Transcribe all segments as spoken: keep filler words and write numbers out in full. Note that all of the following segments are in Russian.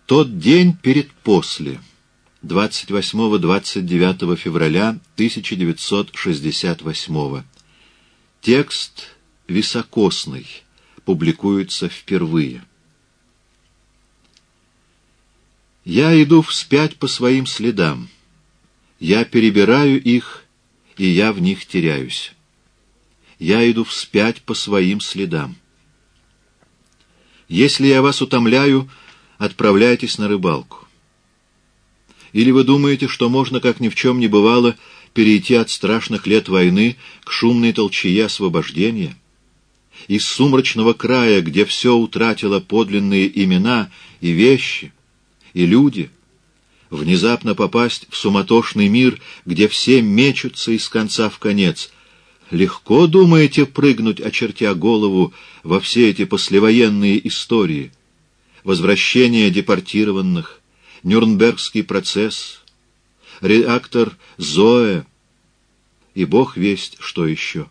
Тот день перед после, двадцать восьмого — двадцать девятого февраля тысяча девятьсот шестьдесят восьмого. Текст високосный, публикуется впервые. Я иду вспять по своим следам. Я перебираю их, и я в них теряюсь. Я иду вспять по своим следам. Если я вас утомляю, отправляйтесь на рыбалку. Или вы думаете, что можно, как ни в чем не бывало, перейти от страшных лет войны к шумной толчее освобождения? Из сумрачного края, где все утратило подлинные имена и вещи, и люди, внезапно попасть в суматошный мир, где все мечутся из конца в конец. Легко, думаете, прыгнуть, очертя голову, во все эти послевоенные истории? Возвращение депортированных, Нюрнбергский процесс, реактор Зоэ и бог весть что еще.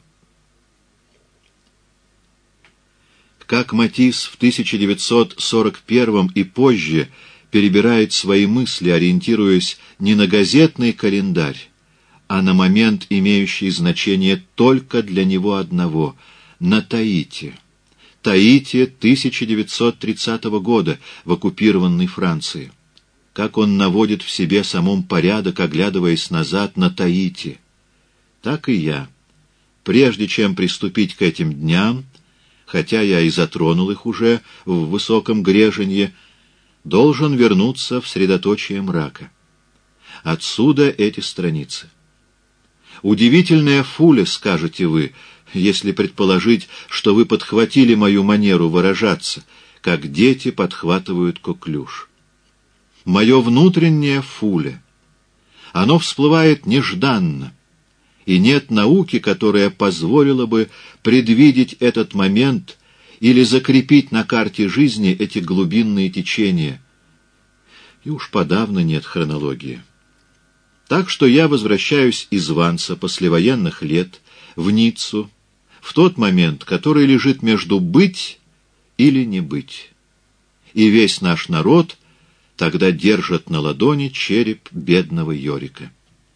Как Матисс в тысяча девятьсот сорок первом и позже перебирает свои мысли, ориентируясь не на газетный календарь, а на момент, имеющий значение только для него одного — на Таити. Таити тысяча девятьсот тридцатого года в оккупированной Франции. Как он наводит в себе самом порядок, оглядываясь назад на Таити. Так и я, прежде чем приступить к этим дням, хотя я и затронул их уже в высоком греженье, должен вернуться в средоточие мрака. Отсюда эти страницы. Удивительная фуля, скажете вы, если предположить, что вы подхватили мою манеру выражаться, как дети подхватывают коклюш. Мое внутреннее фуля. Оно всплывает нежданно, и нет науки, которая позволила бы предвидеть этот момент или закрепить на карте жизни эти глубинные течения. И уж подавно нет хронологии. Так что я возвращаюсь из Ванса послевоенных лет в Ниццу, в тот момент, который лежит между быть или не быть. И весь наш народ тогда держит на ладони череп бедного Йорика.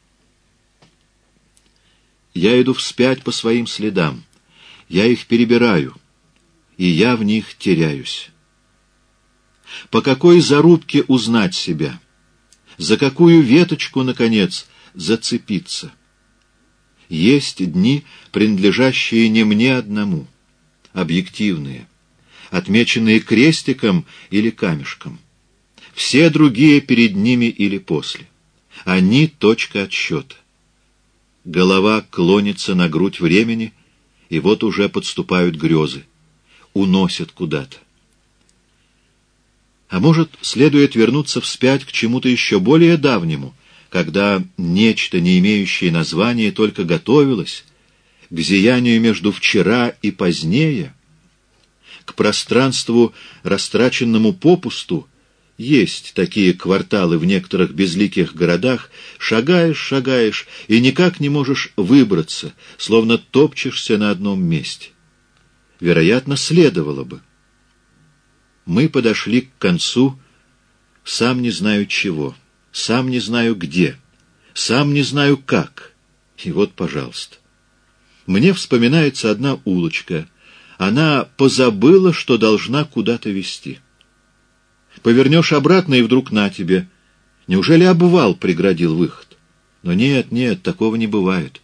Я иду вспять по своим следам, я их перебираю, и я в них теряюсь. По какой зарубке узнать себя? За какую веточку, наконец, зацепиться? Есть дни, принадлежащие не мне одному, объективные, отмеченные крестиком или камешком. Все другие перед ними или после. Они — точка отсчета. Голова клонится на грудь времени, и вот уже подступают грезы, уносят куда-то. А может, следует вернуться вспять к чему-то еще более давнему, когда нечто, не имеющее названия, только готовилось, к зиянию между вчера и позднее, к пространству, растраченному попусту. Есть такие кварталы в некоторых безликих городах, шагаешь, шагаешь, и никак не можешь выбраться, словно топчешься на одном месте. Вероятно, следовало бы. Мы подошли к концу, сам не знаю чего, сам не знаю где, сам не знаю как. И вот, пожалуйста. Мне вспоминается одна улочка. Она позабыла, что должна куда-то вести. Повернешь обратно, и вдруг на тебе. Неужели обвал преградил выход? Но нет, нет, такого не бывает.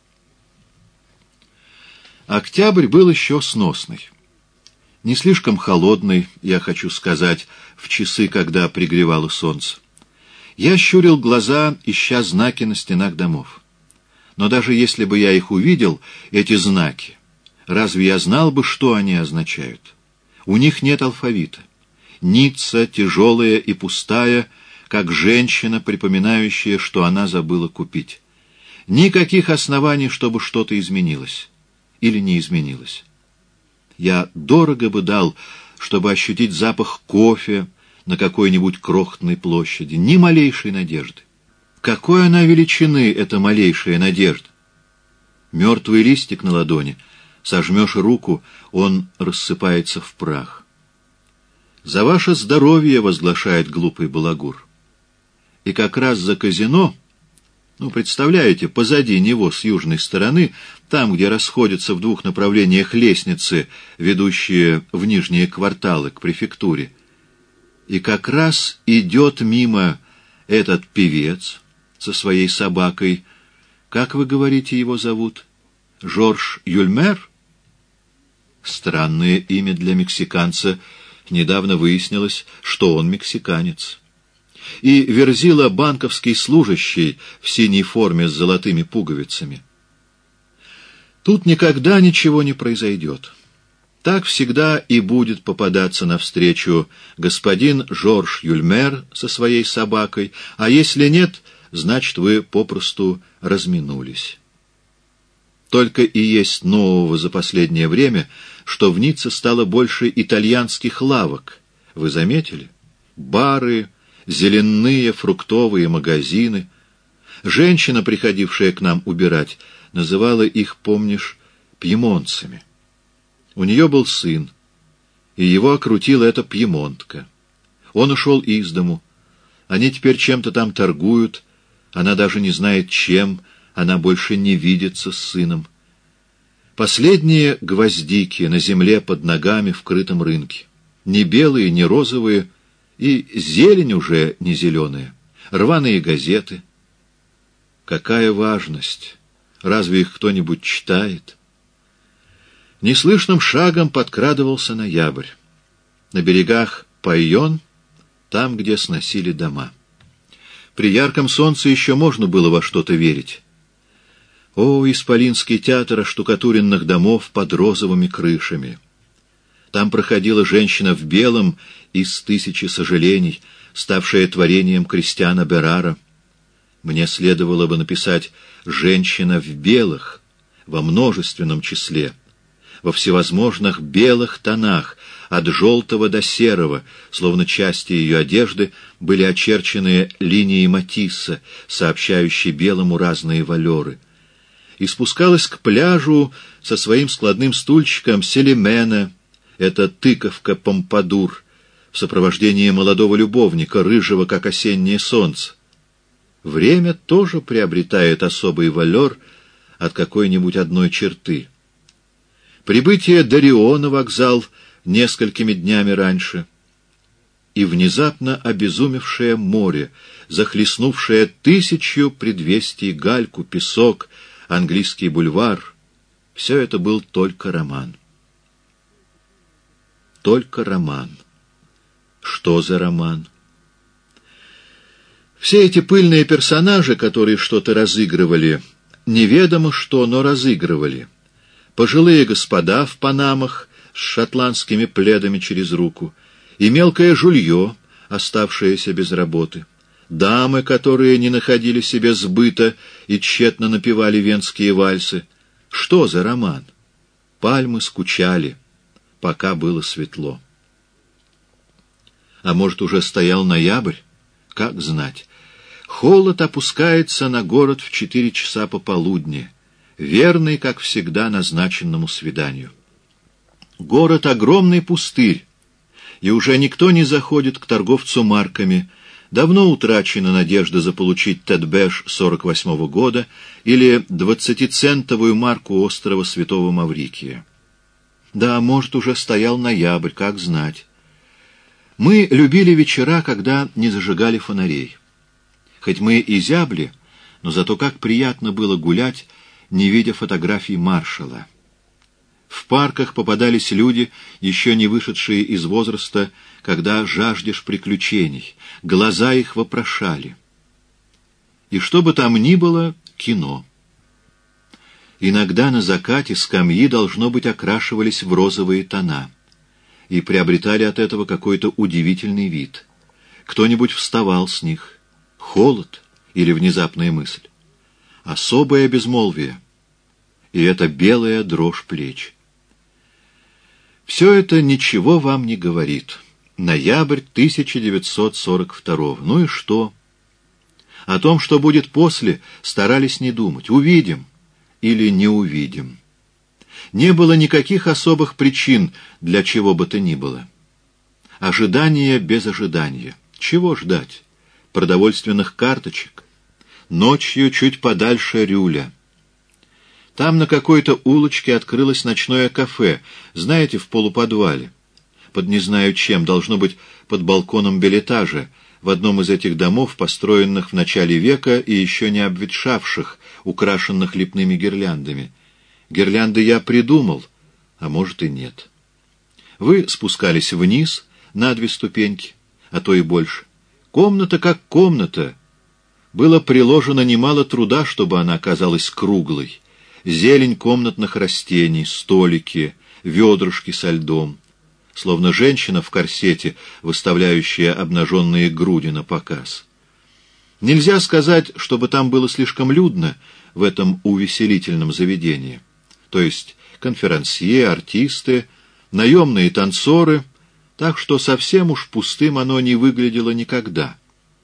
Октябрь был еще сносный. Не слишком холодный, я хочу сказать, в часы, когда пригревало солнце. Я щурил глаза, ища знаки на стенах домов. Но даже если бы я их увидел, эти знаки, разве я знал бы, что они означают? У них нет алфавита. Ницца тяжелая и пустая, как женщина, припоминающая, что она забыла купить. Никаких оснований, чтобы что-то изменилось. Или не изменилось. Я дорого бы дал, чтобы ощутить запах кофе на какой-нибудь крохотной площади. Ни малейшей надежды. Какой она величины, эта малейшая надежда? Мертвый листик на ладони. Сожмешь руку, он рассыпается в прах. «За ваше здоровье!» — возглашает глупый балагур. И как раз за казино, ну, представляете, позади него с южной стороны, там, где расходятся в двух направлениях лестницы, ведущие в нижние кварталы к префектуре, и как раз идет мимо этот певец со своей собакой. Как вы говорите, его зовут? Жорж Юльмер? Странное имя для мексиканца. Недавно выяснилось, что он мексиканец. И верзила банковский служащий в синей форме с золотыми пуговицами. Тут никогда ничего не произойдет. Так всегда и будет попадаться навстречу господин Жорж Юльмер со своей собакой, а если нет, значит, вы попросту разминулись. Только и есть нового за последнее время, что в Ницце стало больше итальянских лавок. Вы заметили? Бары, зеленые фруктовые магазины. Женщина, приходившая к нам убирать, называла их, помнишь, пьемонцами. У нее был сын, и его окрутила эта пьемонтка. Он ушел из дому. Они теперь чем-то там торгуют, она даже не знает чем, она больше не видится с сыном. Последние гвоздики на земле под ногами в крытом рынке. Не белые, не розовые, и зелень уже не зеленая. Рваные газеты. Какая важность! Разве их кто-нибудь читает? Неслышным шагом подкрадывался ноябрь. На берегах Пайон, там, где сносили дома. При ярком солнце еще можно было во что-то верить. О, исполинский театр оштукатуренных домов под розовыми крышами! Там проходила женщина в белом из «Тысячи сожалений», ставшая творением Кристиана Берара. Мне следовало бы написать «женщина в белых» во множественном числе, во всевозможных белых тонах, от желтого до серого, словно части ее одежды были очерчены линией Матисса, сообщающей белому разные валеры. И спускалась к пляжу со своим складным стульчиком Селимена, эта тыковка Помпадур, в сопровождении молодого любовника, рыжего, как осеннее солнце. Время тоже приобретает особый валер от какой-нибудь одной черты. Прибытие Дарио на вокзал несколькими днями раньше, и внезапно обезумевшее море, захлестнувшее тысячу предвестий гальку, песок, английский бульвар — все это был только роман. Только роман. Что за роман? Все эти пыльные персонажи, которые что-то разыгрывали, неведомо что, но разыгрывали. Пожилые господа в панамах с шотландскими пледами через руку, и мелкое жулье, оставшееся без работы, дамы, которые не находили себе сбыта и тщетно напевали венские вальсы. Что за роман? Пальмы скучали, пока было светло. А может, уже стоял ноябрь? Как знать. Холод опускается на город в четыре часа пополудни, верный, как всегда, назначенному свиданию. Город — огромный пустырь, и уже никто не заходит к торговцу марками. Давно утрачена надежда заполучить Тедбэш сорок восьмого года или двадцатицентовую марку острова Святого Маврикия. Да, может, уже стоял ноябрь, как знать. Мы любили вечера, когда не зажигали фонарей. Хоть мы и зябли, но зато как приятно было гулять, не видя фотографий маршала. В парках попадались люди, еще не вышедшие из возраста, когда жаждешь приключений. Глаза их вопрошали. И что бы там ни было, кино. Иногда на закате скамьи, должно быть, окрашивались в розовые тона и приобретали от этого какой-то удивительный вид. Кто-нибудь вставал с них. Холод или внезапная мысль. Особое безмолвие. И это белая дрожь плеч. Все это ничего вам не говорит. Ноябрь тысяча девятьсот сорок второго. Ну и что? О том, что будет после, старались не думать. Увидим или не увидим. Не было никаких особых причин для чего бы то ни было. Ожидание без ожидания. Чего ждать? Продовольственных карточек? Ночью чуть подальше Рюля. Там на какой-то улочке открылось ночное кафе, знаете, в полуподвале. Под не знаю чем, должно быть, под балконом бельэтажа, в одном из этих домов, построенных в начале века и еще не обветшавших, украшенных лепными гирляндами. Гирлянды я придумал, а может и нет. Вы спускались вниз на две ступеньки, а то и больше. Комната как комната. Было приложено немало труда, чтобы она оказалась круглой. Зелень комнатных растений, столики, ведрышки со льдом. Словно женщина в корсете, выставляющая обнаженные груди на показ. Нельзя сказать, чтобы там было слишком людно в этом увеселительном заведении. То есть конферансье, артисты, наемные танцоры, так что совсем уж пустым оно не выглядело никогда.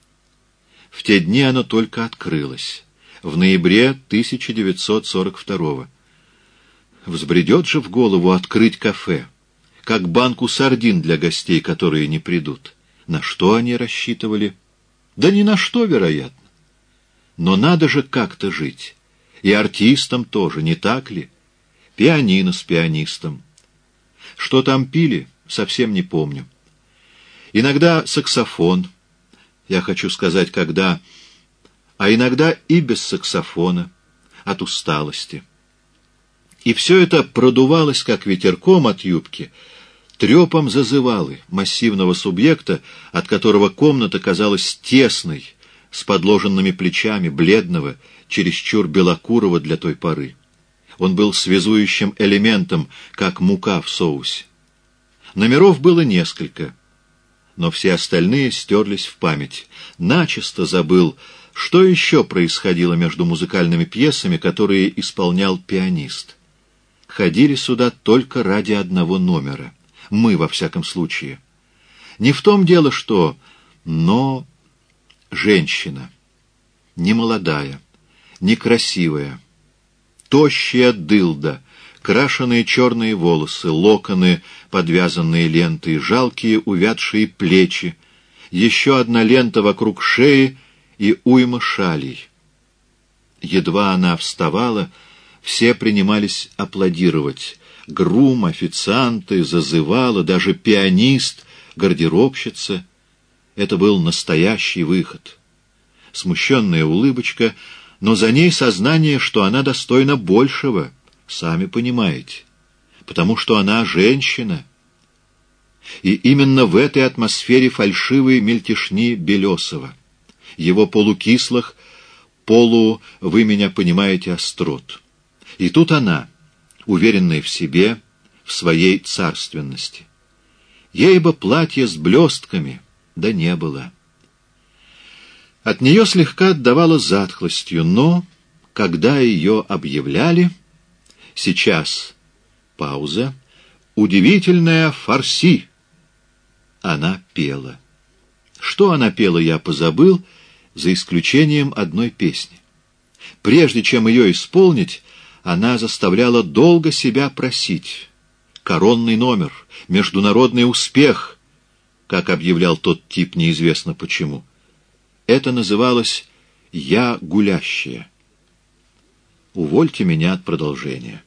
В те дни оно только открылось, в ноябре тысяча девятьсот сорок второго. Взбредет же в голову открыть кафе, как банку сардин для гостей, которые не придут. На что они рассчитывали? Да ни на что, вероятно. Но надо же как-то жить. И артистам тоже, не так ли? Пианино с пианистом. Что там пили, совсем не помню. Иногда саксофон, я хочу сказать, когда, а иногда и без саксофона, от усталости. И все это продувалось, как ветерком от юбки, трепом зазывалы, массивного субъекта, от которого комната казалась тесной, с подложенными плечами, бледного, чересчур белокурого для той поры. Он был связующим элементом, как мука в соусе. Номеров было несколько, но все остальные стерлись в память. Начисто забыл, что еще происходило между музыкальными пьесами, которые исполнял пианист. Ходили сюда только ради одного номера. Мы, во всяком случае. Не в том дело, что... Но женщина. Не молодая, не красивая. Тощая дылда, крашеные черные волосы, локоны, подвязанные лентой, жалкие увядшие плечи, еще одна лента вокруг шеи и уйма шалей. Едва она вставала, все принимались аплодировать. Грум, официанты, зазывала, даже пианист, гардеробщица. Это был настоящий выход. Смущенная улыбочка, но за ней сознание, что она достойна большего, сами понимаете, потому что она женщина. И именно в этой атмосфере фальшивой мельтешни Белесова, его полукислых, полу, вы меня понимаете, острот. И тут она, уверенная в себе, в своей царственности. Ей бы платье с блестками, да не было. От нее слегка отдавало затхлостью, но, когда ее объявляли, сейчас пауза, удивительная фарси, она пела. Что она пела, я позабыл, за исключением одной песни. Прежде чем ее исполнить, она заставляла долго себя просить. Коронный номер, международный успех, как объявлял тот тип, неизвестно почему. Это называлось «Я гулящая». Увольте меня от продолжения.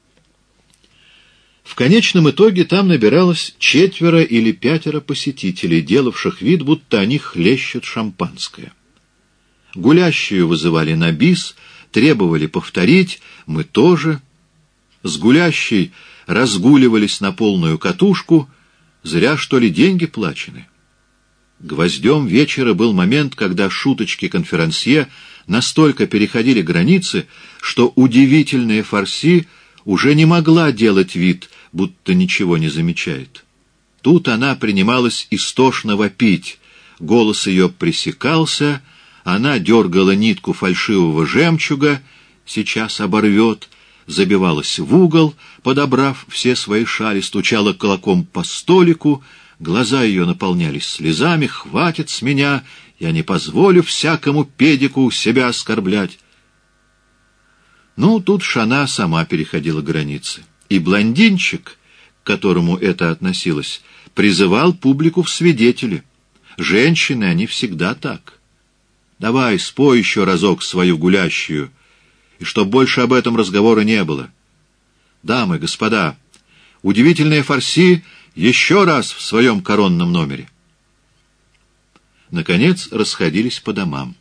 В конечном итоге там набиралось четверо или пятеро посетителей, делавших вид, будто они хлещут шампанское. Гулящую вызывали на бис, требовали повторить, мы тоже. С гулящей разгуливались на полную катушку, зря, что ли, деньги плачены. Гвоздем вечера был момент, когда шуточки конферансье настолько переходили границы, что удивительная фарси уже не могла делать вид, будто ничего не замечает. Тут она принималась истошно вопить, голос ее пресекался, она дергала нитку фальшивого жемчуга, сейчас оборвет, забивалась в угол, подобрав все свои шали, стучала кулаком по столику, глаза ее наполнялись слезами. «Хватит с меня, я не позволю всякому педику себя оскорблять». Ну, тут Шана сама переходила границы. И блондинчик, к которому это относилось, призывал публику в свидетели. Женщины, они всегда так. Давай, спой еще разок свою гулящую, и чтоб больше об этом разговора не было. Дамы, господа, удивительные фарси еще раз в своем коронном номере. Наконец расходились по домам.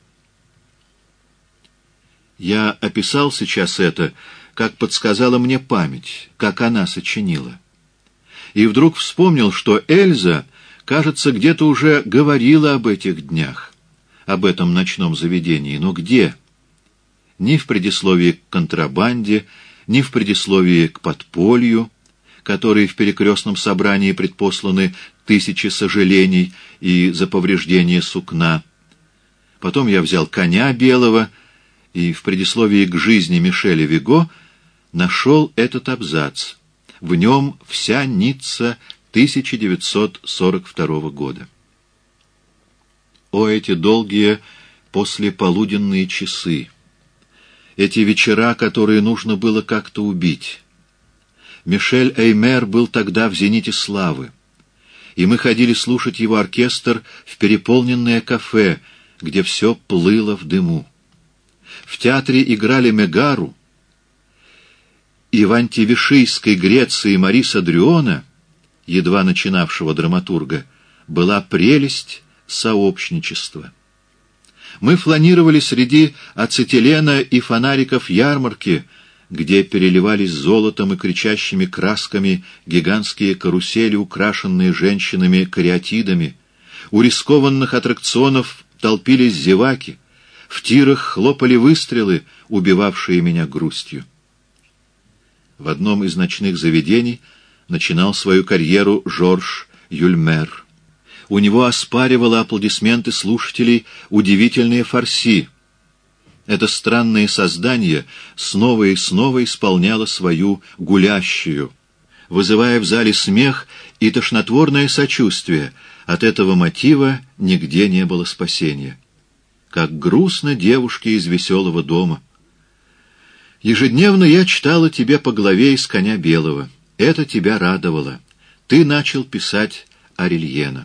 Я описал сейчас это, как подсказала мне память, как она сочинила. И вдруг вспомнил, что Эльза, кажется, где-то уже говорила об этих днях, об этом ночном заведении. Но где? Ни в предисловии к «Контрабанде», ни в предисловии к «Подполью», которые в перекрестном собрании предпосланы тысячи сожалений и за повреждение сукна. Потом я взял «Коня белого» и в предисловии к «Жизни» Мишеля Виго нашел этот абзац. В нем вся Ницца тысяча девятьсот сорок второго года. О, эти долгие послеполуденные часы! Эти вечера, которые нужно было как-то убить! Мишель Эймер был тогда в зените славы, и мы ходили слушать его оркестр в переполненное кафе, где все плыло в дыму. В театре играли Мегару, и в антивишийской Греции Мариса Дрюона, едва начинавшего драматурга, была прелесть сообщничества. Мы фланировали среди ацетилена и фонариков ярмарки, где переливались золотом и кричащими красками гигантские карусели, украшенные женщинами-кариатидами. У рискованных аттракционов толпились зеваки, в тирах хлопали выстрелы, убивавшие меня грустью. В одном из ночных заведений начинал свою карьеру Жорж Юльмер. У него оспаривало аплодисменты слушателей удивительные фарси. Это странное создание снова и снова исполняло свою гулящую, вызывая в зале смех и тошнотворное сочувствие. От этого мотива нигде не было спасения. Как грустно девушке из веселого дома. Ежедневно я читала тебе по главе из «Коня белого». Это тебя радовало. Ты начал писать Арельена.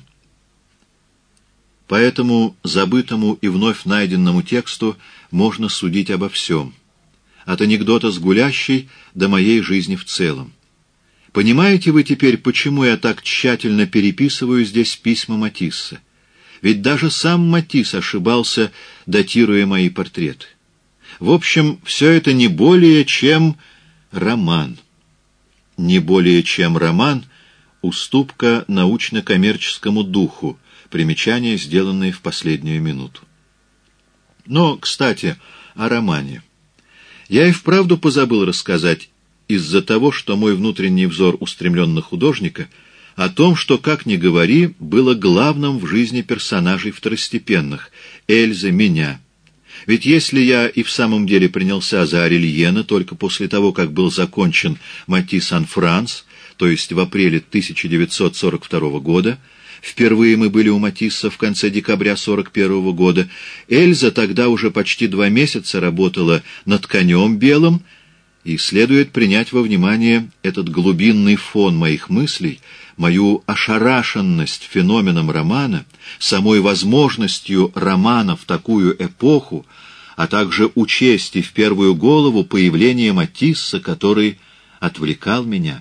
По этому забытому и вновь найденному тексту можно судить обо всем. От анекдота с гулящей до моей жизни в целом. Понимаете вы теперь, почему я так тщательно переписываю здесь письма Матисса? Ведь даже сам Матисс ошибался, датируя мои портреты. В общем, все это не более чем роман. Не более чем роман — уступка научно-коммерческому духу, примечание, сделанное в последнюю минуту. Но, кстати, о романе. Я и вправду позабыл рассказать, из-за того, что мой внутренний взор устремлен на художника, о том, что, как ни говори, было главным в жизни персонажей второстепенных — Эльзы, меня. Ведь если я и в самом деле принялся за Арельена только после того, как был закончен «Матисс ан Франс», то есть в апреле тысяча девятьсот сорок второго года, впервые мы были у Матисса в конце декабря сорок первого года, Эльза тогда уже почти два месяца работала над «Конем белым», и следует принять во внимание этот глубинный фон моих мыслей, мою ошарашенность феноменом романа, самой возможностью романа в такую эпоху, а также учесть и в первую голову появление Матисса, который отвлекал меня.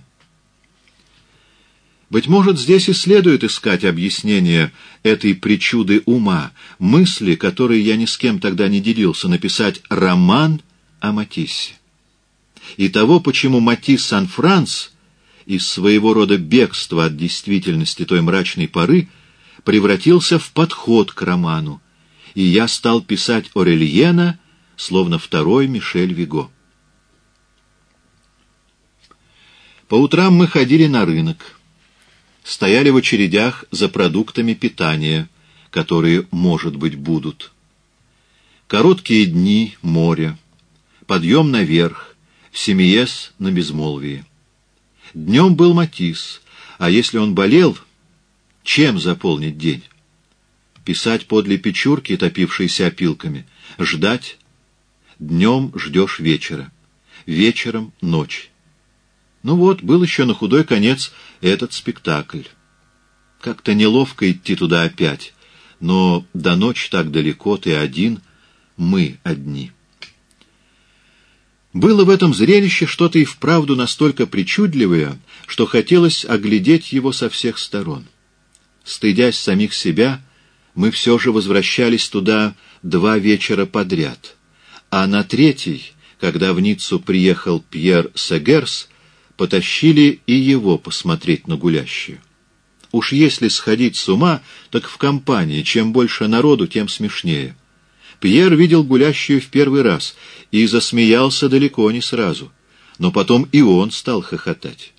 Быть может, здесь и следует искать объяснение этой причуды ума, мысли, которой я ни с кем тогда не делился, написать роман о Матиссе. И того, почему Матисс ан Франс из своего рода бегства от действительности той мрачной поры превратился в подход к роману, и я стал писать Арельена, словно второй Мишель Виго. По утрам мы ходили на рынок, стояли в очередях за продуктами питания, которые, может быть, будут. Короткие дни, море, подъем наверх, в Семиес на безмолвии. Днем был Матисс, а если он болел, чем заполнить день? Писать подле печурки, топившейся опилками, ждать. Днем ждешь вечера, вечером — ночь. Ну вот, был еще на худой конец этот спектакль. Как-то неловко идти туда опять, но до ночи так далеко, ты один, мы одни. Было в этом зрелище что-то и вправду настолько причудливое, что хотелось оглядеть его со всех сторон. Стыдясь самих себя, мы все же возвращались туда два вечера подряд, а на третий, когда в Ниццу приехал Пьер Сегерс, потащили и его посмотреть на гулящую. Уж если сходить с ума, так в компании, чем больше народу, тем смешнее. Пьер видел гулящую в первый раз и засмеялся далеко не сразу, но потом и он стал хохотать.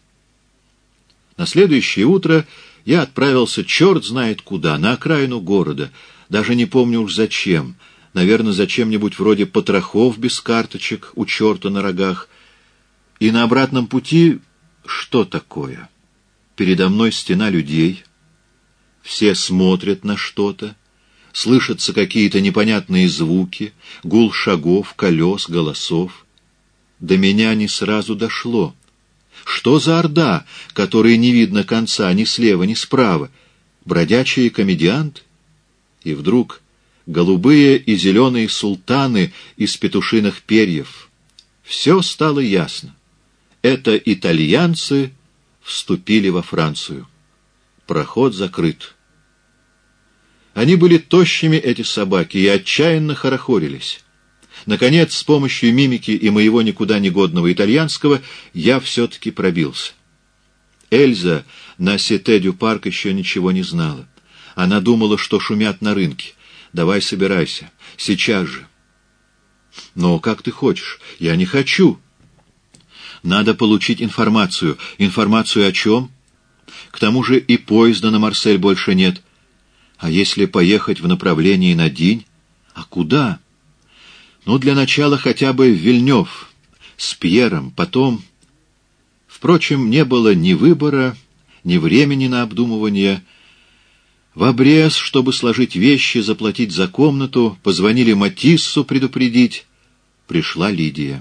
На следующее утро я отправился черт знает куда, на окраину города, даже не помню уж зачем, наверное, зачем-нибудь вроде потрохов без карточек у черта на рогах. И на обратном пути что такое? Передо мной стена людей, все смотрят на что-то, слышатся какие-то непонятные звуки, гул шагов, колес, голосов. До меня не сразу дошло. Что за орда, которой не видно конца ни слева, ни справа? Бродячие комедианты? И вдруг голубые и зеленые султаны из петушиных перьев. Все стало ясно. Это итальянцы вступили во Францию. Проход закрыт. Они были тощими, эти собаки, и отчаянно хорохорились. Наконец, с помощью мимики и моего никуда не годного итальянского, я все-таки пробился. Эльза на Сите-дю-Парк еще ничего не знала. Она думала, что шумят на рынке. «Давай собирайся. Сейчас же». «Но как ты хочешь?» «Я не хочу». «Надо получить информацию». «Информацию о чем?» «К тому же и поезда на Марсель больше нет». «А если поехать в направлении на Динь?» «А куда?» «Ну, для начала хотя бы в Вильнёв, с Пьером, потом...» Впрочем, не было ни выбора, ни времени на обдумывание. В обрез, чтобы сложить вещи, заплатить за комнату, позвонили Матиссу предупредить. Пришла Лидия.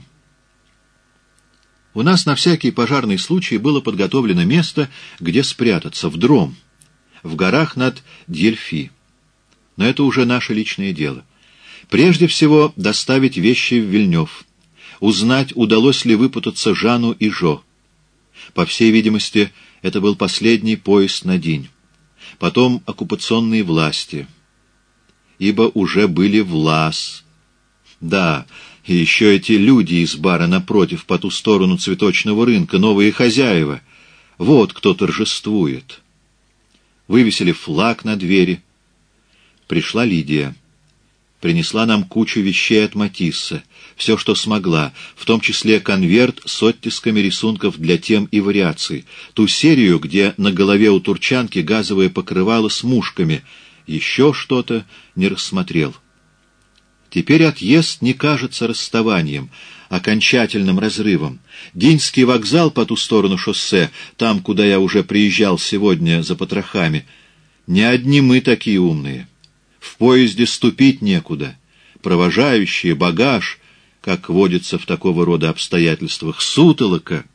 У нас на всякий пожарный случай было подготовлено место, где спрятаться, в Дром, в горах над Дьельфи. Но это уже наше личное дело. Прежде всего, доставить вещи в Вильнёв, узнать, удалось ли выпутаться Жану и Жо. По всей видимости, это был последний поезд на Динь. Потом оккупационные власти, ибо уже были влас. Да, и еще эти люди из бара напротив, по ту сторону цветочного рынка, новые хозяева. Вот кто торжествует. Вывесили флаг на двери. Пришла Лидия. Принесла нам кучу вещей от Матисса, все, что смогла, в том числе конверт с оттисками рисунков для тем и вариаций, ту серию, где на голове у турчанки газовое покрывало с мушками, еще что-то не рассмотрел. Теперь отъезд не кажется расставанием, окончательным разрывом. Динский вокзал по ту сторону шоссе, там, куда я уже приезжал сегодня за потрохами, не одни мы такие умные. В поезде ступить некуда. Провожающие, багаж, как водится в такого рода обстоятельствах, сутолока.